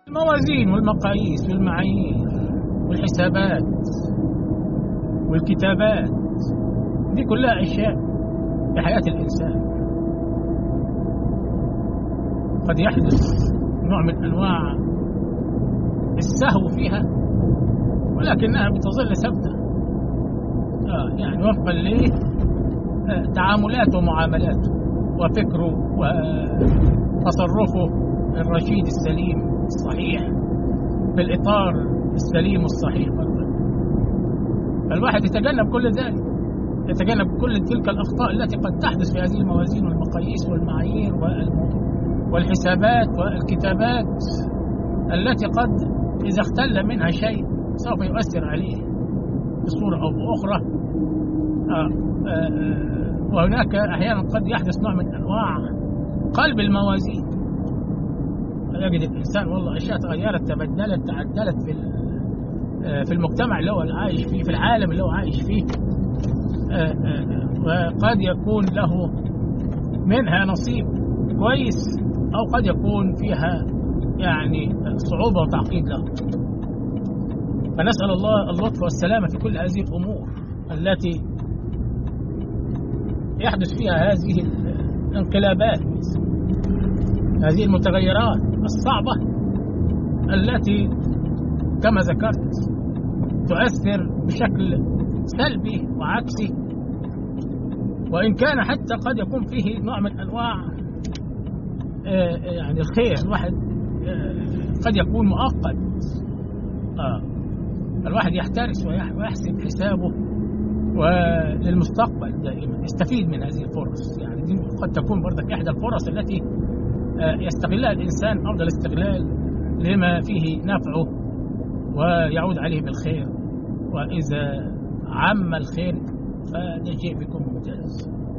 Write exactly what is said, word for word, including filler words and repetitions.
الموازين والمقاييس والمعايير والحسابات والكتابات دي كلها أشياء في حياة الإنسان قد يحدث نوع من أنواع السهو فيها، ولكنها بتظل ثابتة آه يعني وفقا لتعاملاته ومعاملاته وفكره وتصرفه الرشيد السليم الصحيح في الإطار السليم الصحيح برضه. فالواحد يتجنب كل ذلك، يتجنب كل تلك الأخطاء التي قد تحدث في هذه الموازين والمقاييس والمعايير والحسابات والكتابات التي قد إذا اختل منها شيء سوف يؤثر عليه بصورة أو بأخرى. آه آه وهناك أحيانا قد يحدث نوع من أنواع قلب الموازين، يجد الإنسان والله أشياء تغيرت تبدلت تعدلت في في المجتمع اللي هو عايش فيه، في العالم اللي هو عايش فيه، وقد يكون له منها نصيب كويس أو قد يكون فيها يعني صعوبة وتعقيد له. فنسأل الله اللطف والسلامة في كل هذه الأمور التي يحدث فيها هذه الانقلابات، هذه المتغيرات الصعبة التي كما ذكرت تؤثر بشكل سلبي وعكسي، وإن كان حتى قد يكون فيه نوع من أنواع يعني الخير، الواحد قد يكون مؤقت. آه. الواحد يحترس ويحسب حسابه وللمستقبل دائما يستفيد من هذه الفرص، يعني دي قد تكون برضك إحدى الفرص التي يستغلها الإنسان أفضل استغلال لما فيه نفعه ويعود عليه بالخير، وإذا عم الخير فده شيء بيكون ممتاز.